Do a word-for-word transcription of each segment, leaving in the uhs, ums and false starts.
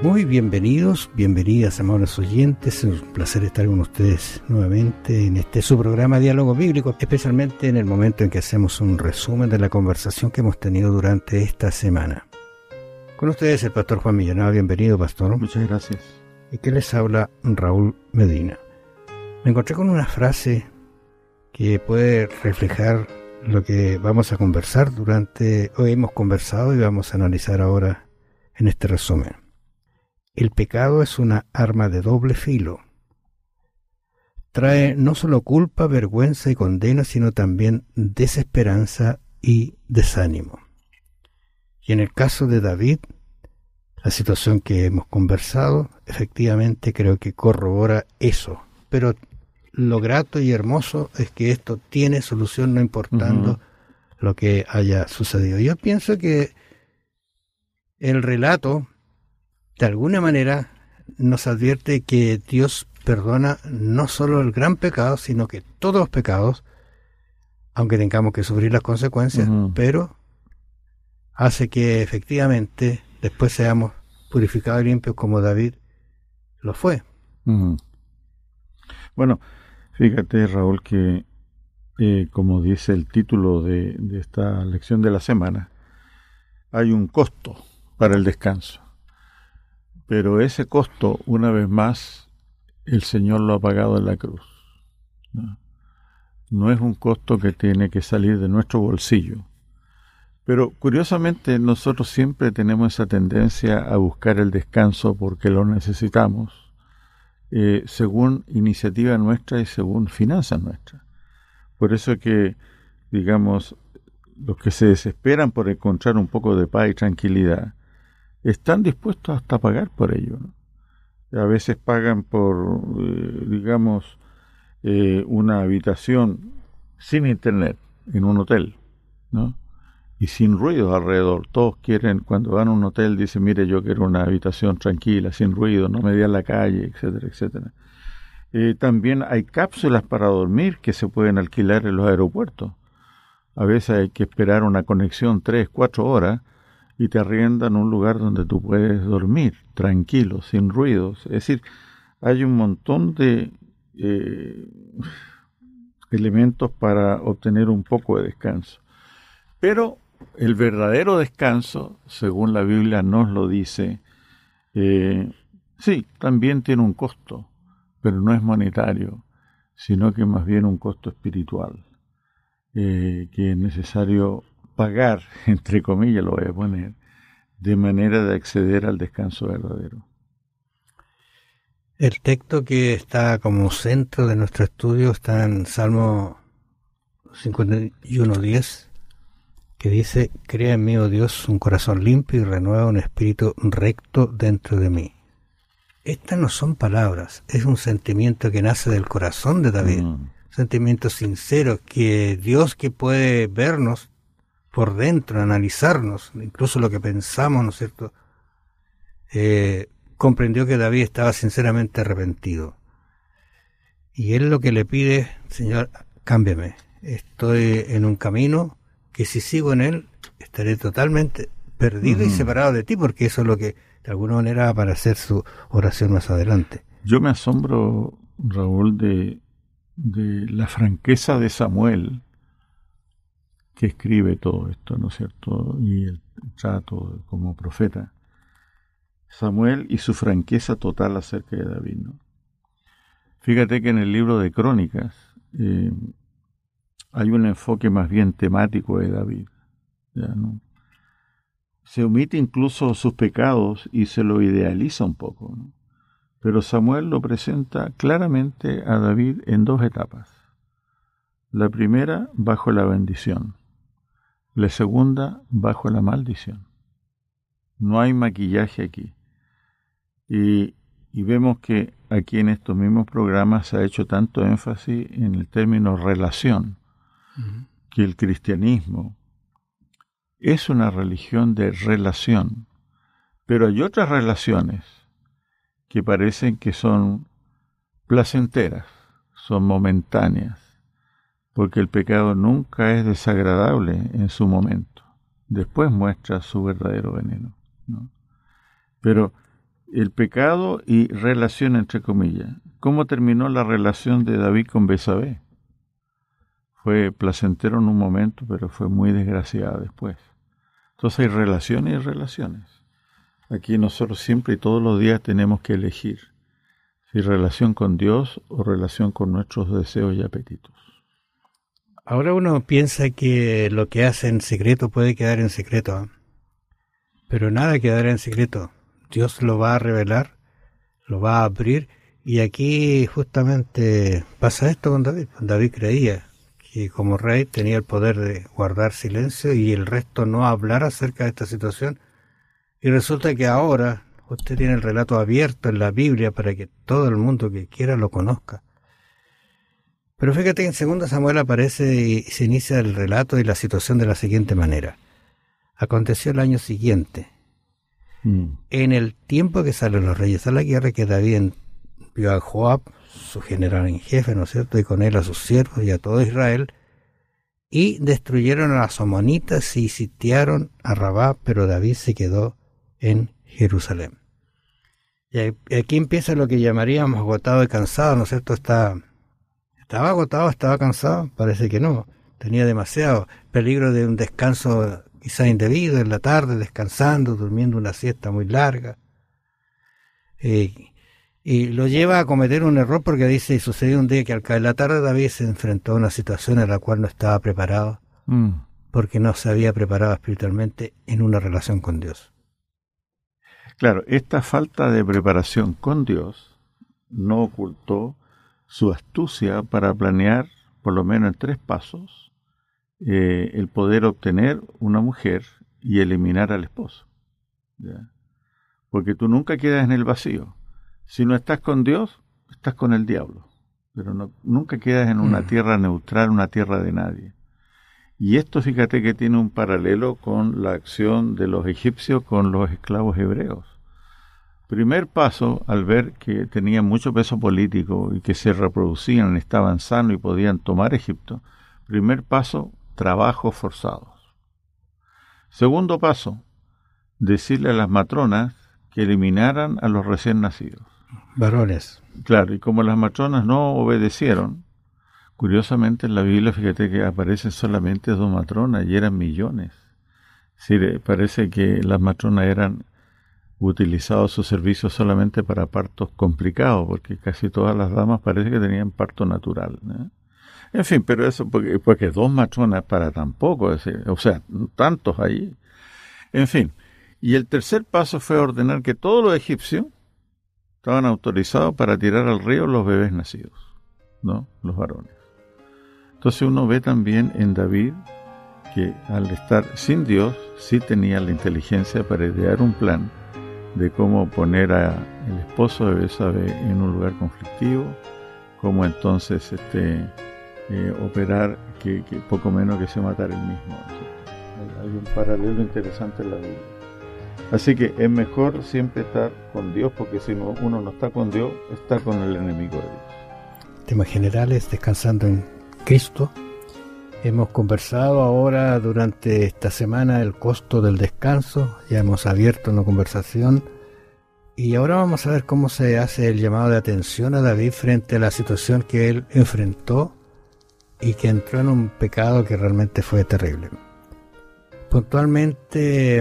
Muy bienvenidos, bienvenidas, amables oyentes. Es un placer estar con ustedes nuevamente en este su programa Diálogo Bíblico, especialmente en el momento en que hacemos un resumen de la conversación que hemos tenido durante esta semana. Con ustedes el pastor Juan Millanado. Bienvenido, pastor. Muchas gracias. Y que les habla Raúl Medina. Me encontré con una frase que puede reflejar lo que vamos a conversar durante, hoy hemos conversado y vamos a analizar ahora en este resumen. El pecado es una arma de doble filo. Trae no solo culpa, vergüenza y condena, sino también desesperanza y desánimo. Y en el caso de David, la situación que hemos conversado, efectivamente creo que corrobora eso. Pero lo grato y hermoso es que esto tiene solución no importando uh-huh. lo que haya sucedido. Yo pienso que el relato, de alguna manera, nos advierte que Dios perdona no solo el gran pecado, sino que todos los pecados, aunque tengamos que sufrir las consecuencias, uh-huh. pero hace que efectivamente después seamos purificados y limpios como David lo fue. Uh-huh. Bueno, fíjate, Raúl, que eh, como dice el título de, de esta lección de la semana, hay un costo para el descanso. Pero ese costo, una vez más, el Señor lo ha pagado en la cruz. No, no es un costo que tiene que salir de nuestro bolsillo. Pero curiosamente nosotros siempre tenemos esa tendencia a buscar el descanso porque lo necesitamos, eh, según iniciativa nuestra y según finanzas nuestras. Por eso que, digamos, los que se desesperan por encontrar un poco de paz y tranquilidad, están dispuestos hasta a pagar por ello, ¿no? A veces pagan por, eh, digamos, eh, una habitación sin internet en un hotel, ¿no? Y sin ruido alrededor. Todos quieren, cuando van a un hotel, dicen, mire, yo quiero una habitación tranquila, sin ruido, no me vea en la calle, etcétera, etcétera. Eh, también hay cápsulas para dormir que se pueden alquilar en los aeropuertos. A veces hay que esperar una conexión tres, cuatro horas y te arriendan un lugar donde tú puedes dormir tranquilo, sin ruidos. Es decir, hay un montón de eh, elementos para obtener un poco de descanso. Pero el verdadero descanso, según la Biblia nos lo dice, eh, sí, también tiene un costo, pero no es monetario, sino que más bien un costo espiritual, eh, que es necesario pagar, entre comillas lo voy a poner, de manera de acceder al descanso verdadero. El texto que está como centro de nuestro estudio está en Salmo cincuenta y uno diez, que dice, crea en mí, oh Dios, un corazón limpio y renueva un espíritu recto dentro de mí. Estas no son palabras, es un sentimiento que nace del corazón de David, mm. un sentimiento sincero, que Dios, que puede vernos por dentro, analizarnos, incluso lo que pensamos, ¿no es cierto?, eh, comprendió que David estaba sinceramente arrepentido. Y él lo que le pide, Señor, cámbiame, estoy en un camino que si sigo en él, estaré totalmente perdido uh-huh. y separado de ti, porque eso es lo que de alguna manera va para hacer su oración más adelante. Yo me asombro, Raúl, de, de la franqueza de Samuel, que escribe todo esto, ¿no es cierto? Y el trato como profeta. Samuel y su franqueza total acerca de David, ¿no? Fíjate que en el libro de Crónicas eh, hay un enfoque más bien temático de David, ¿ya, no? Se omite incluso sus pecados y se lo idealiza un poco, ¿no? Pero Samuel lo presenta claramente a David en dos etapas. La primera, bajo la bendición. La segunda, bajo la maldición. No hay maquillaje aquí. Y, y vemos que aquí en estos mismos programas se ha hecho tanto énfasis en el término relación, uh-huh. que el cristianismo es una religión de relación, pero hay otras relaciones que parecen que son placenteras, son momentáneas, porque el pecado nunca es desagradable en su momento, después muestra su verdadero veneno, ¿no? Pero el pecado y relación entre comillas. ¿Cómo terminó la relación de David con Betsabé? Fue placentero en un momento, pero fue muy desgraciada después. Entonces hay relaciones y relaciones. Aquí nosotros siempre y todos los días tenemos que elegir si relación con Dios o relación con nuestros deseos y apetitos. Ahora uno piensa que lo que hace en secreto puede quedar en secreto, pero nada quedará en secreto. Dios lo va a revelar, lo va a abrir, y aquí justamente pasa esto con David. David creía que como rey tenía el poder de guardar silencio y el resto no hablar acerca de esta situación, y resulta que ahora usted tiene el relato abierto en la Biblia para que todo el mundo que quiera lo conozca. Pero fíjate que en segundo Samuel aparece y se inicia el relato y la situación de la siguiente manera. Aconteció el año siguiente, mm. en el tiempo que salen los reyes a la guerra, que David envió a Joab, su general en jefe, ¿no es cierto?, y con él a sus siervos y a todo Israel, y destruyeron a las amonitas y sitiaron a Rabá, pero David se quedó en Jerusalén. Y aquí empieza lo que llamaríamos agotado y cansado, ¿no es cierto? Está, ¿Estaba agotado? ¿Estaba cansado? Parece que no. Tenía demasiado peligro de un descanso quizá indebido en la tarde, descansando, durmiendo una siesta muy larga. Eh, y lo lleva a cometer un error porque dice, y sucedió un día que al caer la tarde David se enfrentó a una situación en la cual no estaba preparado, mm. porque no se había preparado espiritualmente en una relación con Dios. Claro, esta falta de preparación con Dios no ocultó su astucia para planear, por lo menos en tres pasos, eh, el poder obtener una mujer y eliminar al esposo. ¿Ya? Porque tú nunca quedas en el vacío. Si no estás con Dios, estás con el diablo. Pero no, nunca quedas en una mm. tierra neutral, una tierra de nadie. Y esto, fíjate que tiene un paralelo con la acción de los egipcios con los esclavos hebreos. Primer paso, al ver que tenían mucho peso político y que se reproducían, estaban sanos y podían tomar Egipto. Primer paso, trabajos forzados. Segundo paso, decirle a las matronas que eliminaran a los recién nacidos. Varones. Claro, y como las matronas no obedecieron, curiosamente en la Biblia, fíjate que aparecen solamente dos matronas y eran millones. Sí, parece que las matronas eran utilizados sus servicios solamente para partos complicados, porque casi todas las damas parece que tenían parto natural, ¿eh? En fin, pero eso porque, porque dos matronas para tampoco, o sea, tantos allí. En fin, y el tercer paso fue ordenar que todos los egipcios estaban autorizados para tirar al río los bebés nacidos, ¿no? Los varones. Entonces uno ve también en David que al estar sin Dios, sí tenía la inteligencia para idear un plan de cómo poner a el esposo de Betsabé en un lugar conflictivo, cómo entonces este eh, operar que, que poco menos que se matara él mismo. ¿Sí? Hay un paralelo interesante en la Biblia. Así que es mejor siempre estar con Dios, porque si no, uno no está con Dios, está con el enemigo de Dios. Temas generales, descansando en Cristo. Hemos conversado ahora durante esta semana el costo del descanso, ya hemos abierto una conversación y ahora vamos a ver cómo se hace el llamado de atención a David frente a la situación que él enfrentó y que entró en un pecado que realmente fue terrible. Puntualmente,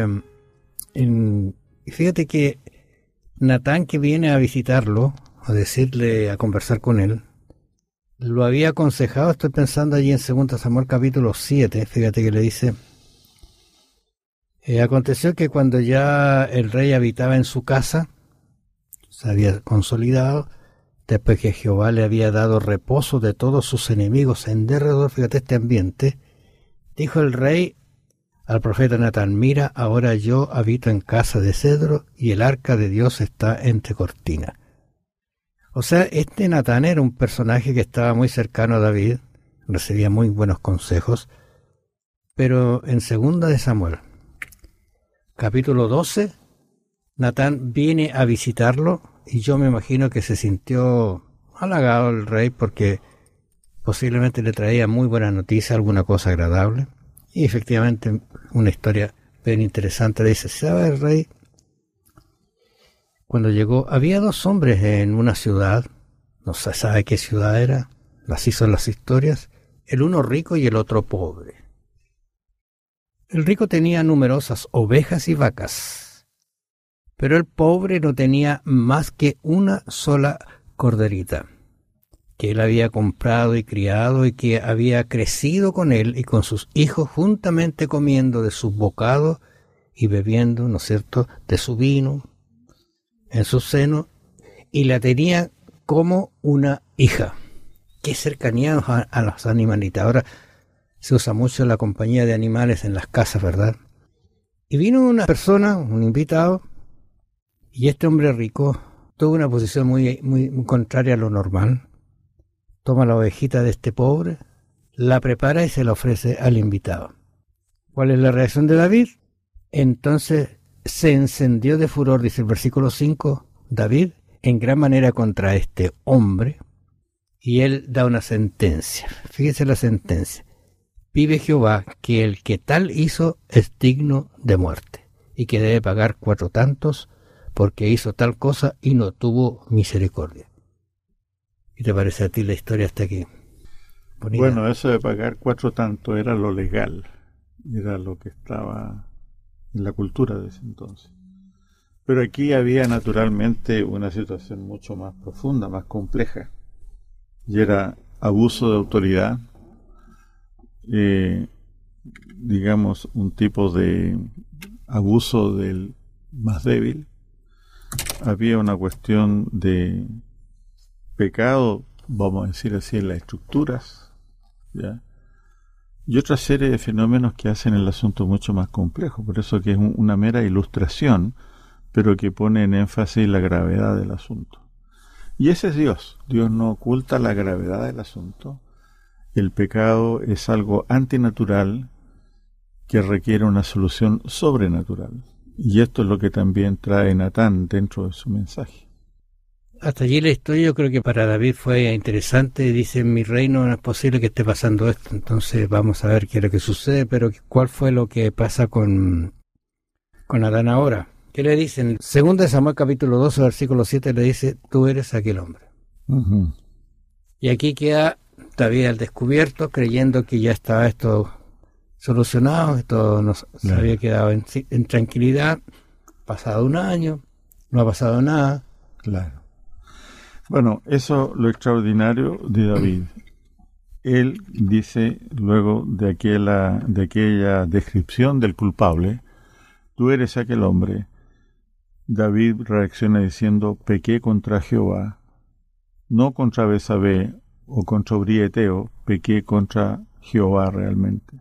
en, fíjate que Natán, que viene a visitarlo, a decirle, a conversar con él, lo había aconsejado. Estoy pensando allí en segundo Samuel capítulo siete, fíjate que le dice, eh, aconteció que cuando ya el rey habitaba en su casa, se había consolidado, después que Jehová le había dado reposo de todos sus enemigos en derredor, fíjate este ambiente, dijo el rey al profeta Natán, mira, ahora yo habito en casa de cedro y el arca de Dios está entre cortinas. O sea, este Natán era un personaje que estaba muy cercano a David, recibía muy buenos consejos, pero en segunda de Samuel, capítulo doce, Natán viene a visitarlo y yo me imagino que se sintió halagado el rey porque posiblemente le traía muy buena noticia, alguna cosa agradable, y efectivamente una historia bien interesante. Le dice, ¿sabe el rey? Cuando llegó, había dos hombres en una ciudad, no se sabe qué ciudad era, así son las historias, el uno rico y el otro pobre. El rico tenía numerosas ovejas y vacas, pero el pobre no tenía más que una sola corderita, que él había comprado y criado y que había crecido con él y con sus hijos juntamente comiendo de sus bocados y bebiendo, ¿no es cierto?, de su vino en su seno, y la tenía como una hija. Qué cercanía a, a los animalitas. Ahora se usa mucho la compañía de animales en las casas, ¿verdad? Y vino una persona, un invitado, y este hombre rico tuvo una posición muy, muy, muy contraria a lo normal. Toma la ovejita de este pobre, la prepara y se la ofrece al invitado. ¿Cuál es la reacción de David? Entonces se encendió de furor, dice el versículo cinco, David, en gran manera contra este hombre, y él da una sentencia. Fíjese la sentencia. Vive Jehová, que el que tal hizo es digno de muerte, y que debe pagar cuatro tantos, porque hizo tal cosa y no tuvo misericordia. ¿Qué te parece a ti la historia hasta aquí? Bonita. Bueno, eso de pagar cuatro tantos era lo legal, era lo que estaba en la cultura de ese entonces. Pero aquí había naturalmente una situación mucho más profunda, más compleja, y era abuso de autoridad, eh, digamos un tipo de abuso del más débil. Había una cuestión de pecado, vamos a decir así, en las estructuras, ¿ya? Y otra serie de fenómenos que hacen el asunto mucho más complejo. Por eso que es un, una mera ilustración, pero que pone en énfasis la gravedad del asunto. Y ese es Dios. Dios no oculta la gravedad del asunto. El pecado es algo antinatural que requiere una solución sobrenatural. Y esto es lo que también trae Natán dentro de su mensaje. Hasta allí la historia yo creo que para David fue interesante. Dice, en mi reino no es posible que esté pasando esto. Entonces vamos a ver qué es lo que sucede, pero ¿cuál fue lo que pasa con, con Adán ahora? ¿Qué le dicen? Segunda de Samuel capítulo doce, versículo siete, le dice, tú eres aquel hombre. Uh-huh. Y aquí queda David al descubierto, creyendo que ya estaba esto solucionado, esto nos se había quedado en, en tranquilidad. Pasado un año, no ha pasado nada. Claro. Bueno, eso lo extraordinario de David. Él dice, luego de aquella, de aquella descripción del culpable, tú eres aquel hombre. David reacciona diciendo, pequé contra Jehová, no contra Betsabé o contra Urieteo, pequé contra Jehová realmente.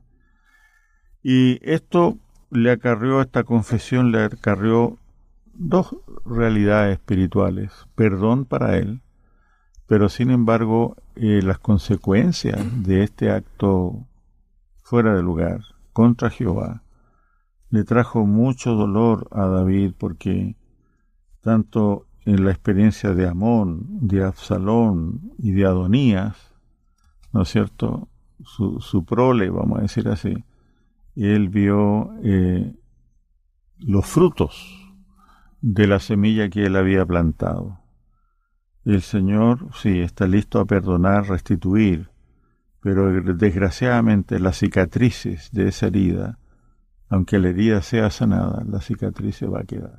Y esto le acarrió, esta confesión le acarrió dos realidades espirituales, perdón para él, pero sin embargo eh, las consecuencias de este acto fuera de lugar contra Jehová le trajo mucho dolor a David, porque tanto en la experiencia de Amón, de Absalón y de Adonías, ¿no es cierto?, su, su prole, vamos a decir así, él vio eh, los frutos de la semilla que él había plantado. El Señor, sí, está listo a perdonar, restituir, pero desgraciadamente las cicatrices de esa herida, aunque la herida sea sanada, la cicatriz se va a quedar.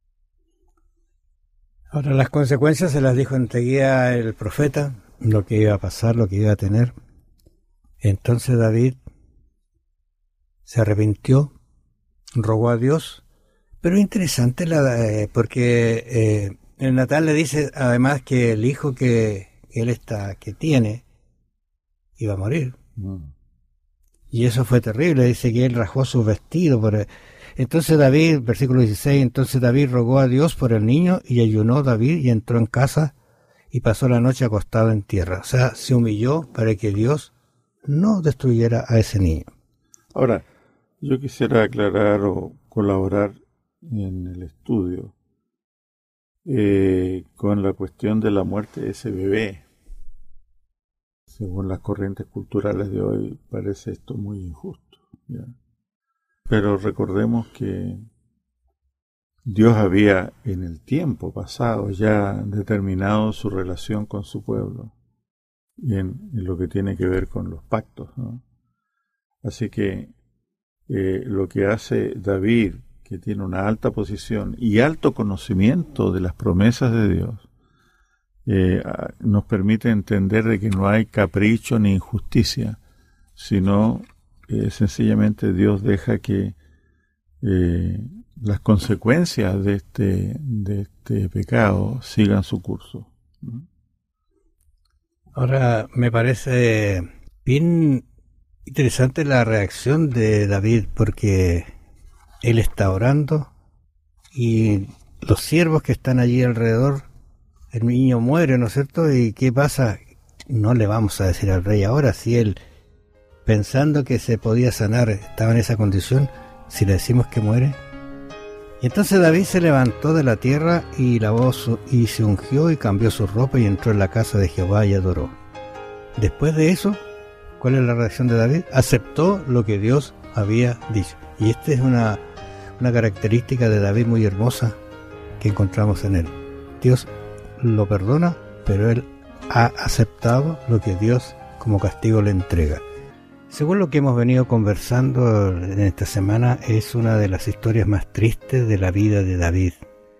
Ahora, las consecuencias se las dijo enseguida el profeta, lo que iba a pasar, lo que iba a tener. Entonces David se arrepintió, rogó a Dios, pero interesante la, eh, porque eh, el Natán le dice además que el hijo que, que él está, que tiene, iba a morir. Mm. Y eso fue terrible, dice que él rajó sus vestidos. Por, entonces David, versículo dieciséis, entonces David rogó a Dios por el niño, y ayunó David y entró en casa y pasó la noche acostado en tierra. O sea, se humilló para que Dios no destruyera a ese niño. Ahora, yo quisiera aclarar o colaborar en el estudio eh, con la cuestión de la muerte de ese bebé. Según las corrientes culturales de hoy, parece esto muy injusto, ¿ya? Pero recordemos que Dios había en el tiempo pasado ya determinado su relación con su pueblo y en, en lo que tiene que ver con los pactos, ¿no? Así que eh, lo que hace David, que tiene una alta posición y alto conocimiento de las promesas de Dios, eh, nos permite entender de que no hay capricho ni injusticia, sino eh, sencillamente Dios deja que eh, las consecuencias de este, de este pecado sigan su curso. Ahora, me parece bien interesante la reacción de David, porque él está orando y los siervos que están allí alrededor, el niño muere, ¿no es cierto? ¿Y qué pasa? No le vamos a decir al rey ahora, si él, pensando que se podía sanar, estaba en esa condición, si le decimos que muere. Y entonces David se levantó de la tierra y lavó su, y se ungió y cambió su ropa y entró en la casa de Jehová y adoró. Después de eso, ¿cuál es la reacción de David? Aceptó lo que Dios había dicho. Y esta es una, una característica de David muy hermosa que encontramos en él. Dios lo perdona, pero él ha aceptado lo que Dios como castigo le entrega. Según lo que hemos venido conversando en esta semana, es una de las historias más tristes de la vida de David.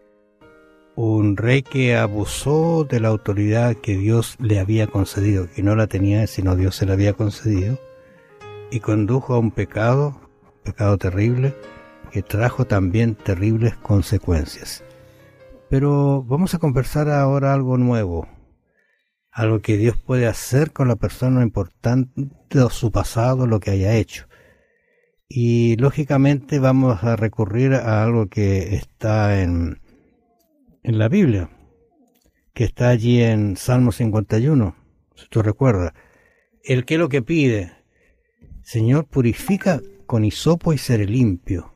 Un rey que abusó de la autoridad que Dios le había concedido, que no la tenía sino Dios se la había concedido, y condujo a un pecado, pecado terrible, que trajo también terribles consecuencias. Pero vamos a conversar ahora algo nuevo, algo que Dios puede hacer con la persona importante, o su pasado, lo que haya hecho. Y lógicamente vamos a recurrir a algo que está en, en la Biblia, que está allí en Salmo cincuenta y uno, si tú recuerdas. El que lo que pide, Señor, purifica con hisopo y seré limpio.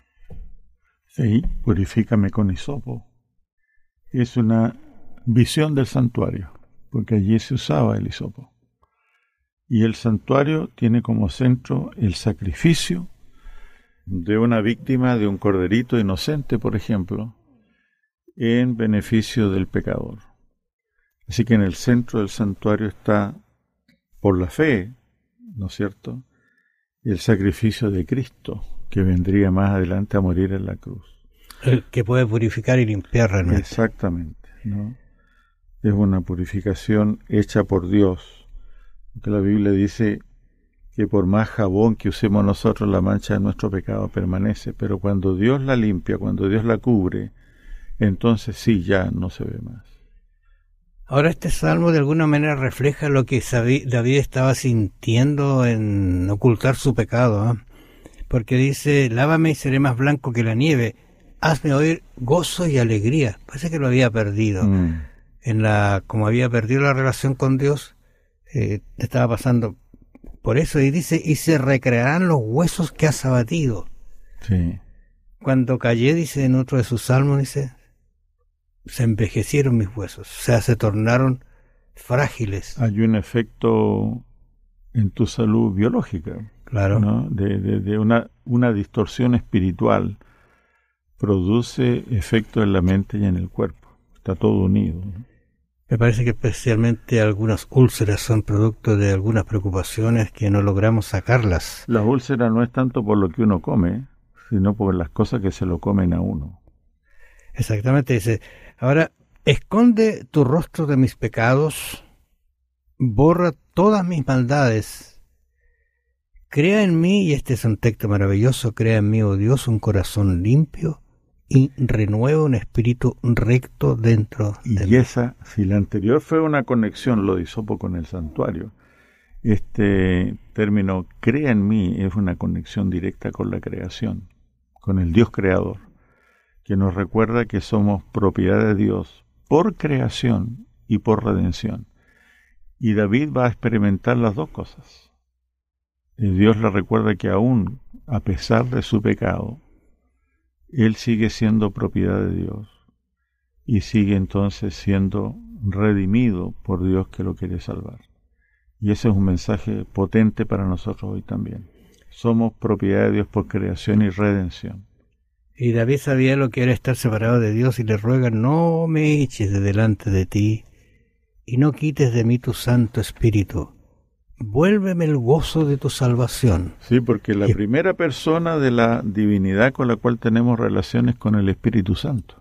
Sí, purifícame con hisopo. Es una visión del santuario, porque allí se usaba el hisopo. Y el santuario tiene como centro el sacrificio de una víctima, de un corderito inocente, por ejemplo, en beneficio del pecador. Así que en el centro del santuario está, por la fe, ¿no es cierto?, el sacrificio de Cristo, que vendría más adelante a morir en la cruz. El que puede purificar y limpiar realmente. Exactamente, ¿no? Es una purificación hecha por Dios, porque la Biblia dice que por más jabón que usemos nosotros, la mancha de nuestro pecado permanece, pero cuando Dios la limpia, cuando Dios la cubre, entonces sí, ya no se ve más. Ahora este salmo de alguna manera refleja lo que David estaba sintiendo en ocultar su pecado, ¿eh? Porque dice, lávame y seré más blanco que la nieve, hazme oír gozo y alegría. Parece que lo había perdido. Mm. En la, como había perdido la relación con Dios, eh, estaba pasando por eso, y dice, y se recrearán los huesos que has abatido. Sí. Cuando callé, dice en otro de sus salmos, dice, se envejecieron mis huesos, o sea, se tornaron frágiles. Hay un efecto en tu salud biológica, claro, ¿no? De, de, de una, una distorsión espiritual produce efecto en la mente y en el cuerpo. Está todo unido, ¿no? Me parece que especialmente algunas úlceras son producto de algunas preocupaciones que no logramos sacarlas. La úlcera no es tanto por lo que uno come, sino por las cosas que se lo comen a uno. Exactamente, dice, ahora, esconde tu rostro de mis pecados, borra todas mis maldades, crea en mí, y este es un texto maravilloso, crea en mí, oh Dios, un corazón limpio, y renueva un espíritu recto dentro de y mí. Y esa, si la anterior fue una conexión, lo de hisopo con el santuario, este término crea en mí es una conexión directa con la creación, con el Dios creador, que nos recuerda que somos propiedad de Dios por creación y por redención. Y David va a experimentar las dos cosas. Y Dios le recuerda que aún a pesar de su pecado, él sigue siendo propiedad de Dios y sigue entonces siendo redimido por Dios que lo quiere salvar. Y ese es un mensaje potente para nosotros hoy también. Somos propiedad de Dios por creación y redención. Y David sabía lo que era estar separado de Dios y le ruega, no me eches de delante de ti y no quites de mí tu Santo Espíritu. Vuélveme el gozo de tu salvación. Sí, porque la y... primera persona de la divinidad con la cual tenemos relaciones con el Espíritu Santo.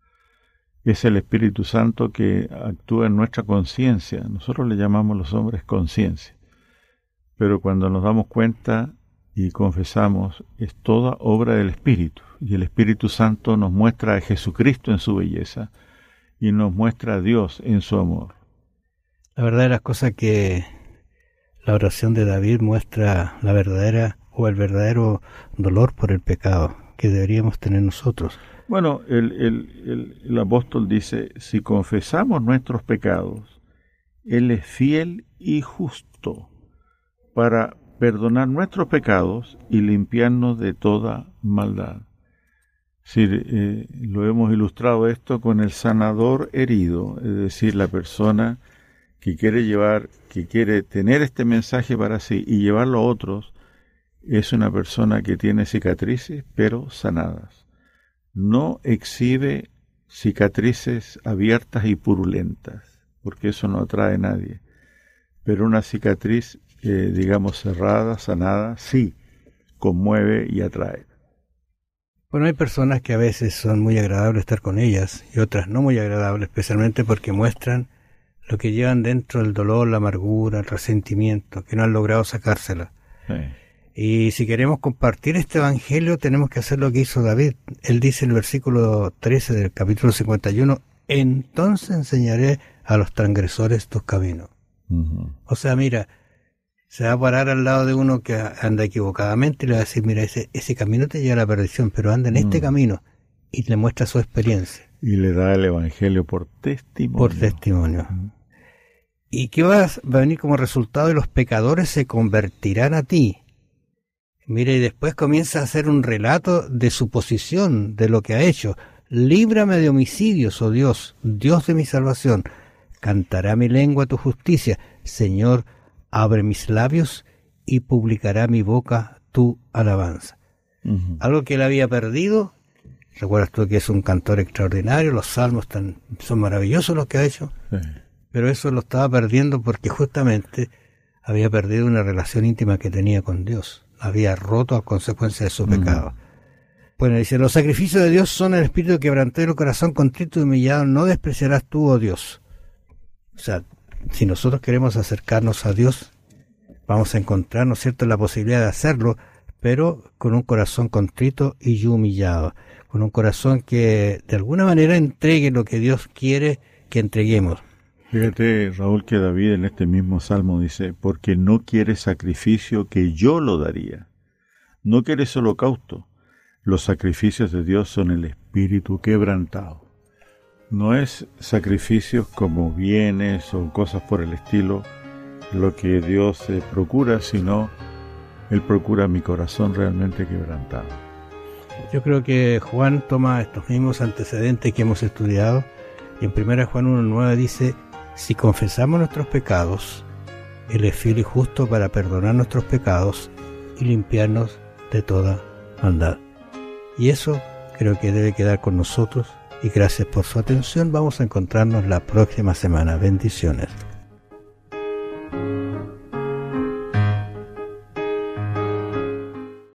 Es el Espíritu Santo que actúa en nuestra conciencia. Nosotros le llamamos los hombres conciencia. Pero cuando nos damos cuenta y confesamos, es toda obra del Espíritu. Y el Espíritu Santo nos muestra a Jesucristo en su belleza y nos muestra a Dios en su amor. La verdadera cosa que la oración de David muestra la verdadera o el verdadero dolor por el pecado que deberíamos tener nosotros. Bueno, el, el, el, el apóstol dice, si confesamos nuestros pecados, Él es fiel y justo para perdonar nuestros pecados y limpiarnos de toda maldad. Sí, eh, lo hemos ilustrado esto con el sanador herido, es decir, la persona que quiere llevar, que quiere tener este mensaje para sí y llevarlo a otros, es una persona que tiene cicatrices, pero sanadas. No exhibe cicatrices abiertas y purulentas, porque eso no atrae a nadie. Pero una cicatriz, eh, digamos, cerrada, sanada, sí, conmueve y atrae. Bueno, hay personas que a veces son muy agradables estar con ellas y otras no muy agradables, especialmente porque muestran lo que llevan dentro, el dolor, la amargura, el resentimiento, que no han logrado sacársela. Sí. Y si queremos compartir este evangelio, tenemos que hacer lo que hizo David. Él dice en el versículo trece del capítulo cincuenta y uno, entonces enseñaré a los transgresores tus caminos. Uh-huh. O sea, mira, se va a parar al lado de uno que anda equivocadamente y le va a decir, mira, ese, ese camino te lleva a la perdición, pero anda en uh-huh. este camino, y le muestra su experiencia. Y le da el evangelio por testimonio. Por testimonio. Uh-huh. ¿Y qué va a venir como resultado? Y los pecadores se convertirán a ti. Mira, y después comienza a hacer un relato de su posición, de lo que ha hecho. Líbrame de homicidios, oh Dios, Dios de mi salvación. Cantará mi lengua tu justicia. Señor, abre mis labios y publicará mi boca tu alabanza. Uh-huh. Algo que él había perdido. Recuerdas tú que es un cantor extraordinario, los salmos tan, son maravillosos los que ha hecho. Sí. Pero eso lo estaba perdiendo porque justamente había perdido una relación íntima que tenía con Dios. Había roto a consecuencia de su pecado. Uh-huh. Bueno, dice, los sacrificios de Dios son el espíritu quebrantado y el corazón contrito y humillado, no despreciarás tú, oh Dios. O sea, si nosotros queremos acercarnos a Dios, vamos a encontrar, ¿no es cierto?, la posibilidad de hacerlo, pero con un corazón contrito y humillado, con un corazón que de alguna manera entregue lo que Dios quiere que entreguemos. Fíjate, Raúl, que David en este mismo salmo dice, porque no quieres sacrificio que yo lo daría. No quieres holocausto. Los sacrificios de Dios son el espíritu quebrantado. No es sacrificios como bienes o cosas por el estilo lo que Dios eh, procura, sino Él procura mi corazón realmente quebrantado. Yo creo que Juan toma estos mismos antecedentes que hemos estudiado y en primera Juan uno nueve dice, si confesamos nuestros pecados, Él es fiel y justo para perdonar nuestros pecados y limpiarnos de toda maldad. Y eso creo que debe quedar con nosotros y gracias por su atención. Vamos a encontrarnos la próxima semana. Bendiciones.